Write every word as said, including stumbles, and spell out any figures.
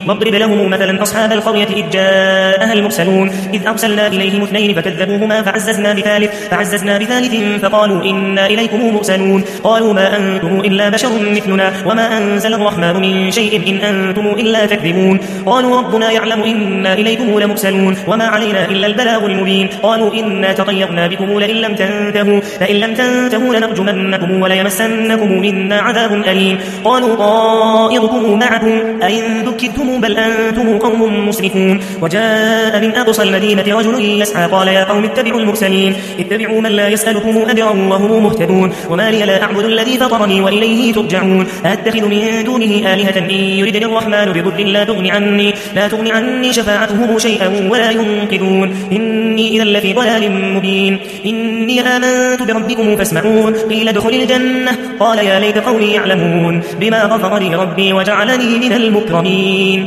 واضرب لهم مثلا أصحاب القرية إذ جاءها المرسلون إذ أرسلنا إليهم اثنين فكذبوهما فعززنا بثالث فعززنا بثالث فقالوا إنا إليكم مرسلون قالوا ما أنتم إلا بشر مثلنا وما أنزل الرحمن من شيء إن أنتم إلا تكذبون قالوا ربنا يعلم إنا إليكم لمرسلون وما علينا إلا البلاغ المبين قالوا إنا تطيرنا بكم لئن لم تنتهوا فإن لم تنتهوا لنرجمنكم وليمسنكم منا عذاب أليم قالوا طائركم معكم أئن ذكرتم بل أنتم قوم مسرفون وجاء من أقصى المدينة رجل يسعى قال يا قوم اتبعوا المرسلين اتبعوا من لا يسألكم أجرا وهم مهتدون وما لي لا أعبد الذي فطرني وإليه ترجعون أتخذ من دونه آلهة إن يردني الرحمن بضر لا تغني عني لا تغني عني شفاعتهم شيئا ولا ينقذون إني إذا لفي ضلال مبين إني آمنت بربكم فاسمعون قيل ادخل الجنة قال يا ليت قومي يعلمون بما غفر لي ربي وجعلني من المكرمين